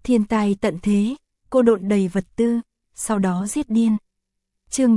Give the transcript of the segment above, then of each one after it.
Thiên tai tận thế, cô độn đầy vật tư, sau đó giết điên. Chương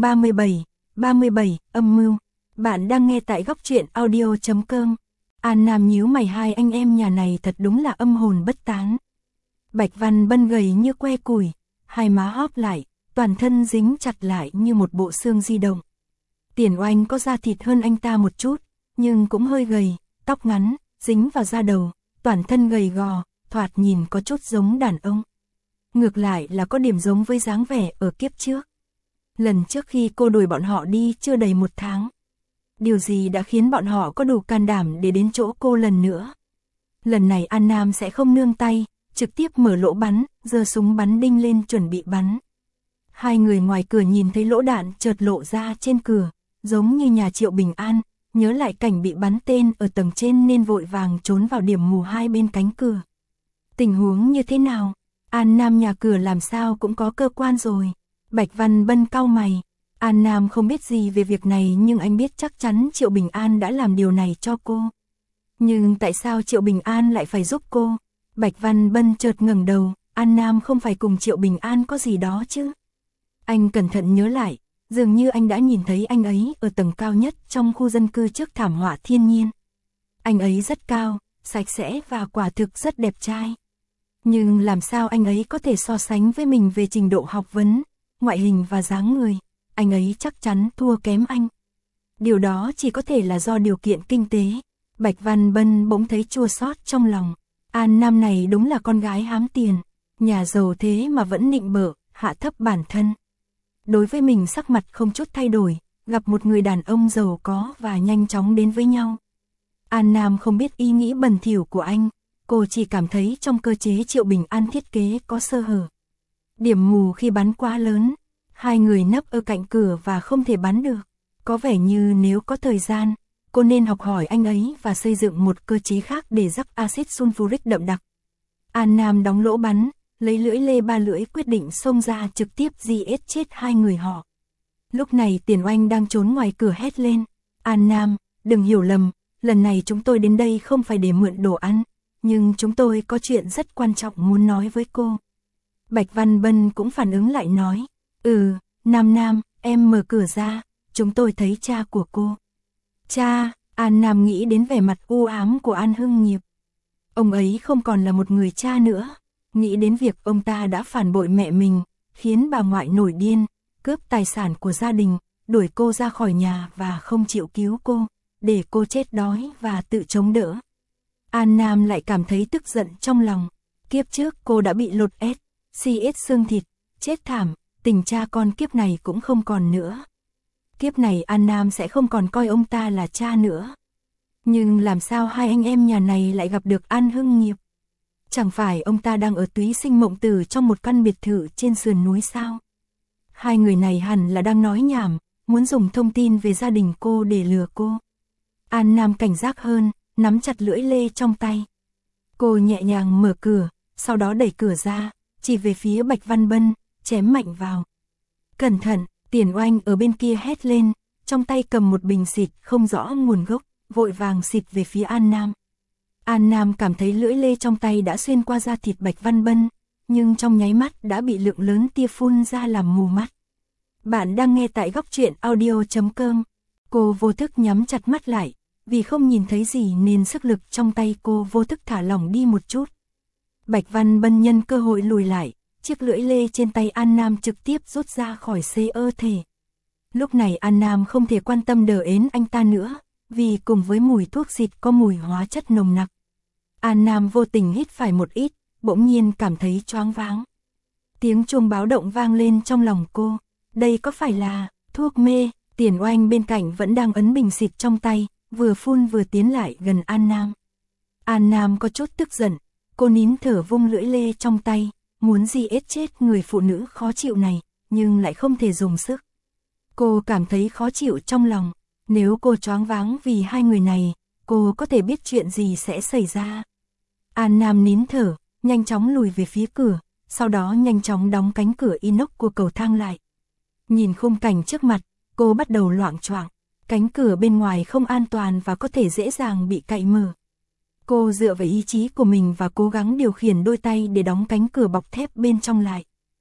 37, âm mưu. Bạn đang nghe tại góc truyện audio.com. An Nam nhíu mày, hai anh em nhà này thật đúng là âm hồn bất tán. Bạch Văn Bân gầy như que củi, hai má hóp lại, toàn thân dính chặt lại như một bộ xương di động. Tiền Oanh có da thịt hơn anh ta một chút, nhưng cũng hơi gầy, tóc ngắn, dính vào da đầu, toàn thân gầy gò, thoạt nhìn có chút giống đàn ông. Ngược lại là có điểm giống với dáng vẻ ở kiếp trước. Lần trước khi cô đuổi bọn họ đi chưa đầy 1 tháng. Điều gì đã khiến bọn họ có đủ can đảm để đến chỗ cô lần nữa? Lần này An Nam sẽ không nương tay, trực tiếp mở lỗ bắn, giơ súng bắn đinh lên chuẩn bị bắn. Hai người ngoài cửa nhìn thấy lỗ đạn chợt lộ ra trên cửa, giống như nhà Triệu Bình An, nhớ lại cảnh bị bắn tên ở tầng trên nên vội vàng trốn vào điểm mù hai bên cánh cửa. Tình huống như thế nào? An Nam nhà cửa làm sao cũng có cơ quan rồi. Bạch Văn Bân cau mày. An Nam không biết gì về việc này nhưng anh biết chắc chắn Triệu Bình An đã làm điều này cho cô. Nhưng tại sao Triệu Bình An lại phải giúp cô? Bạch Văn Bân chợt ngẩng đầu, An Nam không phải cùng Triệu Bình An có gì đó chứ? Anh cẩn thận nhớ lại, dường như anh đã nhìn thấy anh ấy ở tầng cao nhất trong khu dân cư trước thảm họa thiên nhiên. Anh ấy rất cao, sạch sẽ và quả thực rất đẹp trai. Nhưng làm sao anh ấy có thể so sánh với mình về trình độ học vấn, ngoại hình và dáng người? Anh ấy chắc chắn thua kém anh. Điều đó chỉ có thể là do điều kiện kinh tế. Bạch Văn Bân bỗng thấy chua xót trong lòng. An Nam này đúng là con gái hám tiền, nhà giàu thế mà vẫn nịnh bợ, hạ thấp bản thân. Đối với mình sắc mặt không chút thay đổi, gặp một người đàn ông giàu có và nhanh chóng đến với nhau. An Nam không biết ý nghĩ bẩn thỉu của anh, cô chỉ cảm thấy trong cơ chế Triệu Bình An thiết kế có sơ hở. Điểm mù khi bắn quá lớn, hai người nấp ở cạnh cửa và không thể bắn được. Có vẻ như nếu có thời gian, cô nên học hỏi anh ấy và xây dựng một cơ chế khác để rắc axit sulfuric đậm đặc. An Nam đóng lỗ bắn, lấy lưỡi lê 3 lưỡi quyết định xông ra trực tiếp giết chết hai người họ. Lúc này Tiền Oanh đang trốn ngoài cửa hét lên. An Nam, đừng hiểu lầm, lần này chúng tôi đến đây không phải để mượn đồ ăn, nhưng chúng tôi có chuyện rất quan trọng muốn nói với cô. Bạch Văn Bân cũng phản ứng lại nói. Nam, em mở cửa ra, chúng tôi thấy cha của cô. Cha, An Nam nghĩ đến vẻ mặt u ám của An Hưng Nghiệp. Ông ấy không còn là một người cha nữa, nghĩ đến việc ông ta đã phản bội mẹ mình, khiến bà ngoại nổi điên, cướp tài sản của gia đình, đuổi cô ra khỏi nhà và không chịu cứu cô, để cô chết đói và tự chống đỡ. An Nam lại cảm thấy tức giận trong lòng. Kiếp trước cô đã bị lột SCS xương thịt, chết thảm, tình cha con kiếp này cũng không còn nữa. Kiếp này An Nam sẽ không còn coi ông ta là cha nữa. Nhưng làm sao hai anh em nhà này lại gặp được An Hưng Nghiệp? Chẳng phải ông ta đang ở túy sinh mộng tử trong một căn biệt thự trên sườn núi sao? Hai người này hẳn là đang nói nhảm, muốn dùng thông tin về gia đình cô để lừa cô. An Nam cảnh giác hơn, nắm chặt lưỡi lê trong tay. Cô nhẹ nhàng mở cửa, sau đó đẩy cửa ra, chỉ về phía Bạch Văn Bân, chém mạnh vào. Cẩn thận, Tiền Oanh ở bên kia hét lên, trong tay cầm một bình xịt không rõ nguồn gốc, vội vàng xịt về phía An Nam. An Nam cảm thấy lưỡi lê trong tay đã xuyên qua da thịt Bạch Văn Bân, nhưng trong nháy mắt đã bị lượng lớn tia phun ra làm mù mắt. Bạn đang nghe tại góc truyện audio.com. Cô vô thức nhắm chặt mắt lại, vì không nhìn thấy gì nên sức lực trong tay cô vô thức thả lỏng đi một chút. Bạch Văn Bân nhân cơ hội lùi lại, chiếc lưỡi lê trên tay An Nam trực tiếp rút ra khỏi cơ thể. Lúc này An Nam không thể quan tâm đờ ến anh ta nữa, vì cùng với mùi thuốc xịt có mùi hóa chất nồng nặc. An Nam vô tình hít phải một ít, bỗng nhiên cảm thấy choáng váng. Tiếng chuông báo động vang lên trong lòng cô. Đây có phải là thuốc mê? Tiền Oanh bên cạnh vẫn đang ấn bình xịt trong tay, vừa phun vừa tiến lại gần An Nam. An Nam có chút tức giận, cô nín thở vung lưỡi lê trong tay, muốn giết chết người phụ nữ khó chịu này, nhưng lại không thể dùng sức. Cô cảm thấy khó chịu trong lòng, nếu cô choáng váng vì hai người này, cô có thể biết chuyện gì sẽ xảy ra. An Nam nín thở, nhanh chóng lùi về phía cửa, sau đó nhanh chóng đóng cánh cửa inox của cầu thang lại. Nhìn khung cảnh trước mặt, cô bắt đầu loạng choạng, cánh cửa bên ngoài không an toàn và có thể dễ dàng bị cạy mở. Cô dựa vào ý chí của mình và cố gắng điều khiển đôi tay để đóng cánh cửa bọc thép bên trong lại.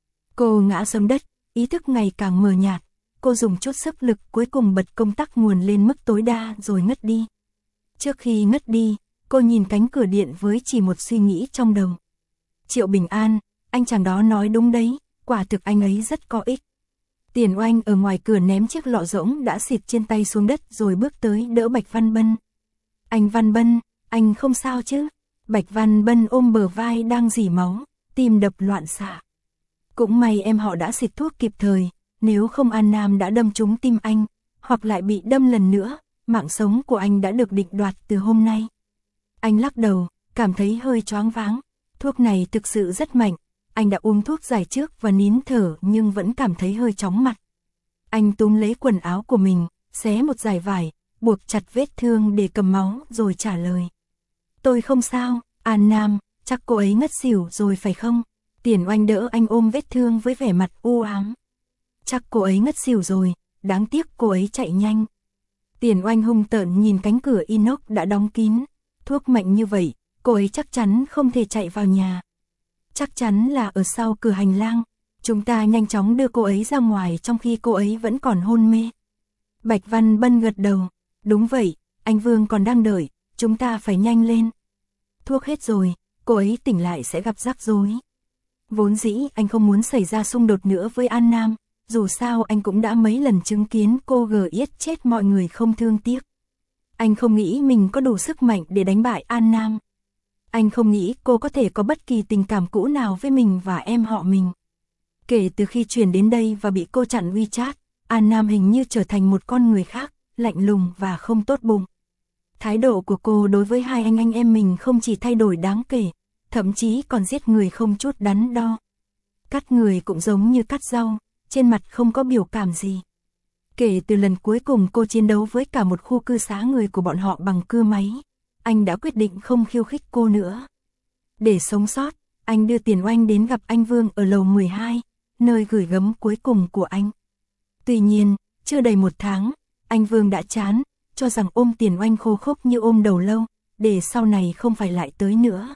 Cô ngã xuống đất, ý thức ngày càng mờ nhạt. Cô dùng chút sức lực cuối cùng bật công tắc nguồn lên mức tối đa rồi ngất đi. Trước khi ngất đi, cô nhìn cánh cửa điện với chỉ một suy nghĩ trong đầu. Triệu Bình An, anh chàng đó nói đúng đấy, quả thực anh ấy rất có ích. Tiền Oanh ở ngoài cửa ném chiếc lọ rỗng đã xịt trên tay xuống đất rồi bước tới đỡ Bạch Văn Bân. Anh Văn Bân, anh không sao chứ? Bạch Văn Bân ôm bờ vai đang rỉ máu, tim đập loạn xạ. Cũng may em họ đã xịt thuốc kịp thời, nếu không An Nam đã đâm trúng tim anh, hoặc lại bị đâm lần nữa, mạng sống của anh đã được định đoạt từ hôm nay. Anh lắc đầu, cảm thấy hơi choáng váng, thuốc này thực sự rất mạnh, anh đã uống thuốc giải trước và nín thở nhưng vẫn cảm thấy hơi chóng mặt. Anh túm lấy quần áo của mình, xé một dải vải, buộc chặt vết thương để cầm máu rồi trả lời. Tôi không sao, An Nam, chắc cô ấy ngất xỉu rồi phải không? Tiền Oanh đỡ anh ôm vết thương với vẻ mặt u ám. Chắc cô ấy ngất xỉu rồi, đáng tiếc cô ấy chạy nhanh. Tiền Oanh hung tợn nhìn cánh cửa inox đã đóng kín, thuốc mạnh như vậy, cô ấy chắc chắn không thể chạy vào nhà. Chắc chắn là ở sau cửa hành lang, chúng ta nhanh chóng đưa cô ấy ra ngoài trong khi cô ấy vẫn còn hôn mê. Bạch Văn Bân gật đầu, đúng vậy, anh Vương còn đang đợi, chúng ta phải nhanh lên. Thuốc hết rồi, cô ấy tỉnh lại sẽ gặp rắc rối. Vốn dĩ anh không muốn xảy ra xung đột nữa với An Nam, dù sao anh cũng đã mấy lần chứng kiến cô giết chết mọi người không thương tiếc. Anh không nghĩ mình có đủ sức mạnh để đánh bại An Nam. Anh không nghĩ cô có thể có bất kỳ tình cảm cũ nào với mình và em họ mình. Kể từ khi chuyển đến đây và bị cô chặn WeChat, An Nam hình như trở thành một con người khác, lạnh lùng và không tốt bụng. Thái độ của cô đối với hai anh em mình không chỉ thay đổi đáng kể, thậm chí còn giết người không chút đắn đo. Cắt người cũng giống như cắt rau, trên mặt không có biểu cảm gì. Kể từ lần cuối cùng cô chiến đấu với cả một khu cư xá người của bọn họ bằng cưa máy, anh đã quyết định không khiêu khích cô nữa. Để sống sót, anh đưa Tiền Oanh đến gặp anh Vương ở lầu 12, nơi gửi gắm cuối cùng của anh. Tuy nhiên, chưa đầy một tháng, anh Vương đã chán, cho rằng ôm Tiền Oanh khô khốc như ôm đầu lâu, để sau này không phải lại tới nữa.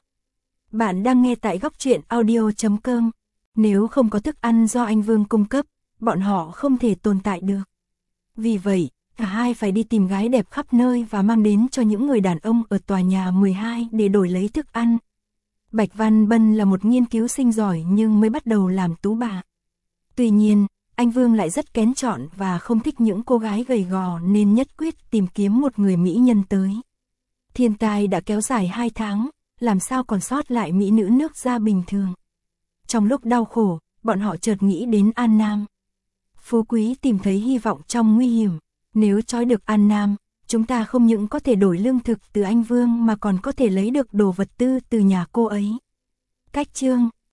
Bạn đang nghe tại góc truyện audio.com. Nếu không có thức ăn do anh Vương cung cấp, bọn họ không thể tồn tại được. Vì vậy, cả hai phải đi tìm gái đẹp khắp nơi và mang đến cho những người đàn ông ở tòa nhà 12 để đổi lấy thức ăn. Bạch Văn Bân là một nghiên cứu sinh giỏi nhưng mới bắt đầu làm tú bà. Tuy nhiên, anh Vương lại rất kén chọn và không thích những cô gái gầy gò nên nhất quyết tìm kiếm một người mỹ nhân tới. Thiên tai đã kéo dài 2 tháng, làm sao còn sót lại mỹ nữ nước da bình thường. Trong lúc đau khổ, bọn họ chợt nghĩ đến An Nam. Phú Quý tìm thấy hy vọng trong nguy hiểm. Nếu trói được An Nam, chúng ta không những có thể đổi lương thực từ anh Vương mà còn có thể lấy được đồ vật tư từ nhà cô ấy. Cách chương